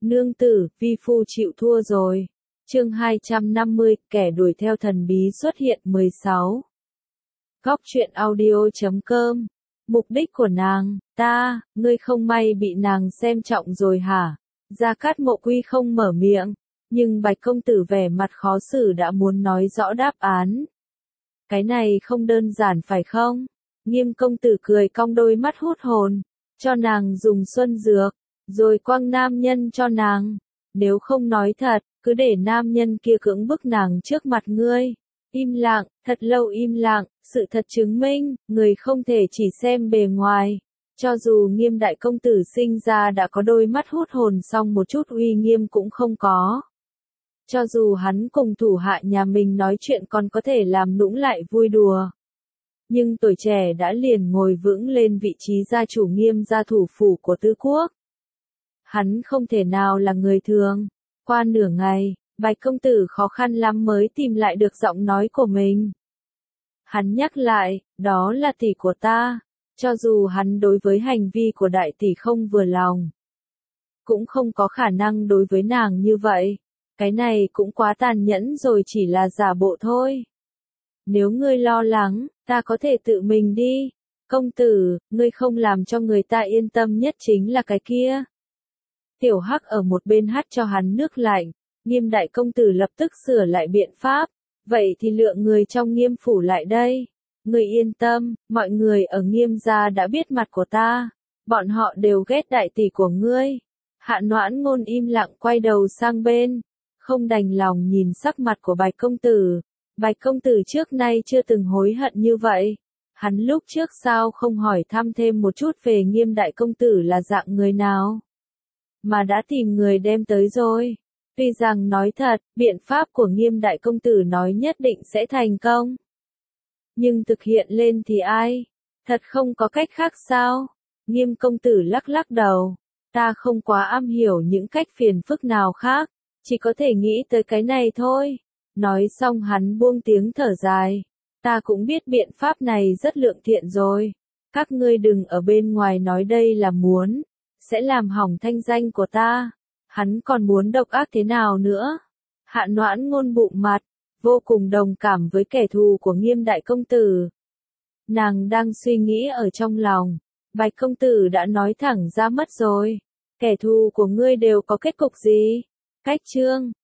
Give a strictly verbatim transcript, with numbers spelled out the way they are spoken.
Nương tử, vi phu chịu thua rồi. Chương hai trăm năm mươi, kẻ đuổi theo thần bí xuất hiện mười sáu. Góc truyện audio chấm com. Mục đích của nàng, ta, ngươi không may bị nàng xem trọng rồi hả? Gia Cát Mộ Quy không mở miệng, nhưng Bạch công tử vẻ mặt khó xử đã muốn nói rõ đáp án. Cái này không đơn giản phải không? Nghiêm công tử cười cong đôi mắt hút hồn, cho nàng dùng xuân dược, rồi quăng nam nhân cho nàng. Nếu không nói thật, cứ để nam nhân kia cưỡng bức nàng trước mặt ngươi. Im lặng, thật lâu im lặng, sự thật chứng minh, người không thể chỉ xem bề ngoài. Cho dù Nghiêm đại công tử sinh ra đã có đôi mắt hút hồn song một chút uy nghiêm cũng không có. Cho dù hắn cùng thủ hạ nhà mình nói chuyện còn có thể làm nũng lại vui đùa. Nhưng tuổi trẻ đã liền ngồi vững lên vị trí gia chủ Nghiêm gia thủ phủ của Tứ Quốc. Hắn không thể nào là người thường. Qua nửa ngày, Bạch công tử khó khăn lắm mới tìm lại được giọng nói của mình. Hắn nhắc lại, đó là tỷ của ta. Cho dù hắn đối với hành vi của đại tỷ không vừa lòng, cũng không có khả năng đối với nàng như vậy. Cái này cũng quá tàn nhẫn rồi, chỉ là giả bộ thôi. Nếu ngươi lo lắng, ta có thể tự mình đi. Công tử, ngươi không làm cho người ta yên tâm nhất chính là cái kia. Tiểu Hắc ở một bên hắt cho hắn nước lạnh. Nghiêm đại công tử lập tức sửa lại biện pháp. Vậy thì lượng người trong Nghiêm phủ lại đây. Ngươi yên tâm, mọi người ở Nghiêm gia đã biết mặt của ta. Bọn họ đều ghét đại tỷ của ngươi. Hạ Noãn Ngôn im lặng quay đầu sang bên, không đành lòng nhìn sắc mặt của Bạch công tử. Bạch công tử trước nay chưa từng hối hận như vậy. Hắn lúc trước sao không hỏi thăm thêm một chút về Nghiêm đại công tử là dạng người nào, mà đã tìm người đem tới rồi. Tuy rằng nói thật, biện pháp của Nghiêm đại công tử nói nhất định sẽ thành công. Nhưng thực hiện lên thì ai? Thật không có cách khác sao? Nghiêm công tử lắc lắc đầu. Ta không quá am hiểu những cách phiền phức nào khác, chỉ có thể nghĩ tới cái này thôi. Nói xong hắn buông tiếng thở dài. Ta cũng biết biện pháp này rất lượng thiện rồi. Các ngươi đừng ở bên ngoài nói đây là muốn, sẽ làm hỏng thanh danh của ta. Hắn còn muốn độc ác thế nào nữa? Hạ Noãn Ngôn bụng mặt, vô cùng đồng cảm với kẻ thù của Nghiêm đại công tử. Nàng đang suy nghĩ ở trong lòng, Bạch công tử đã nói thẳng ra mất rồi. Kẻ thù của ngươi đều có kết cục gì? Cách chương